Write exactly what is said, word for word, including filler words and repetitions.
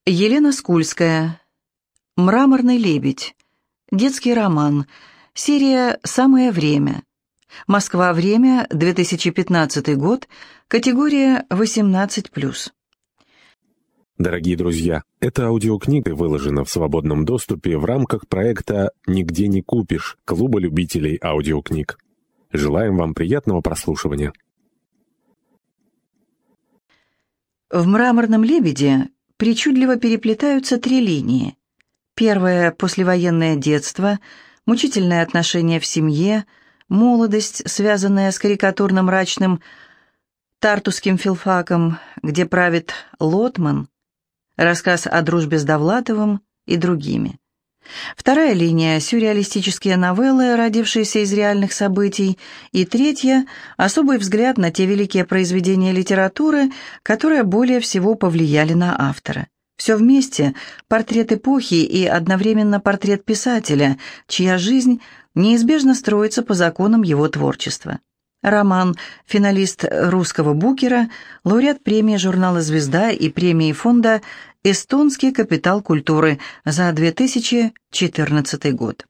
Елена Скульская. «Мраморный лебедь». Детский роман. Серия «Самое время». Москва. Время. две тысячи пятнадцатый год. Категория восемнадцать плюс. Дорогие друзья, эта аудиокнига выложена в свободном доступе в рамках проекта «Нигде не купишь» Клуба любителей аудиокниг. Желаем вам приятного прослушивания. В «Мраморном лебеде» причудливо переплетаются три линии. Первая — послевоенное детство, мучительное отношение в семье, молодость, связанная с карикатурно-мрачным тартусским филфаком, где правит Лотман, рассказ о дружбе с Довлатовым и другими. Вторая линия — сюрреалистические новеллы, родившиеся из реальных событий. И третья — особый взгляд на те великие произведения литературы, которые более всего повлияли на автора. Все вместе — портрет эпохи и одновременно портрет писателя, чья жизнь неизбежно строится по законам его творчества. Роман — финалист русского Букера, лауреат премии журнала «Звезда» и премии фонда «Эстонский капитал культуры» за две тысячи четырнадцатый год.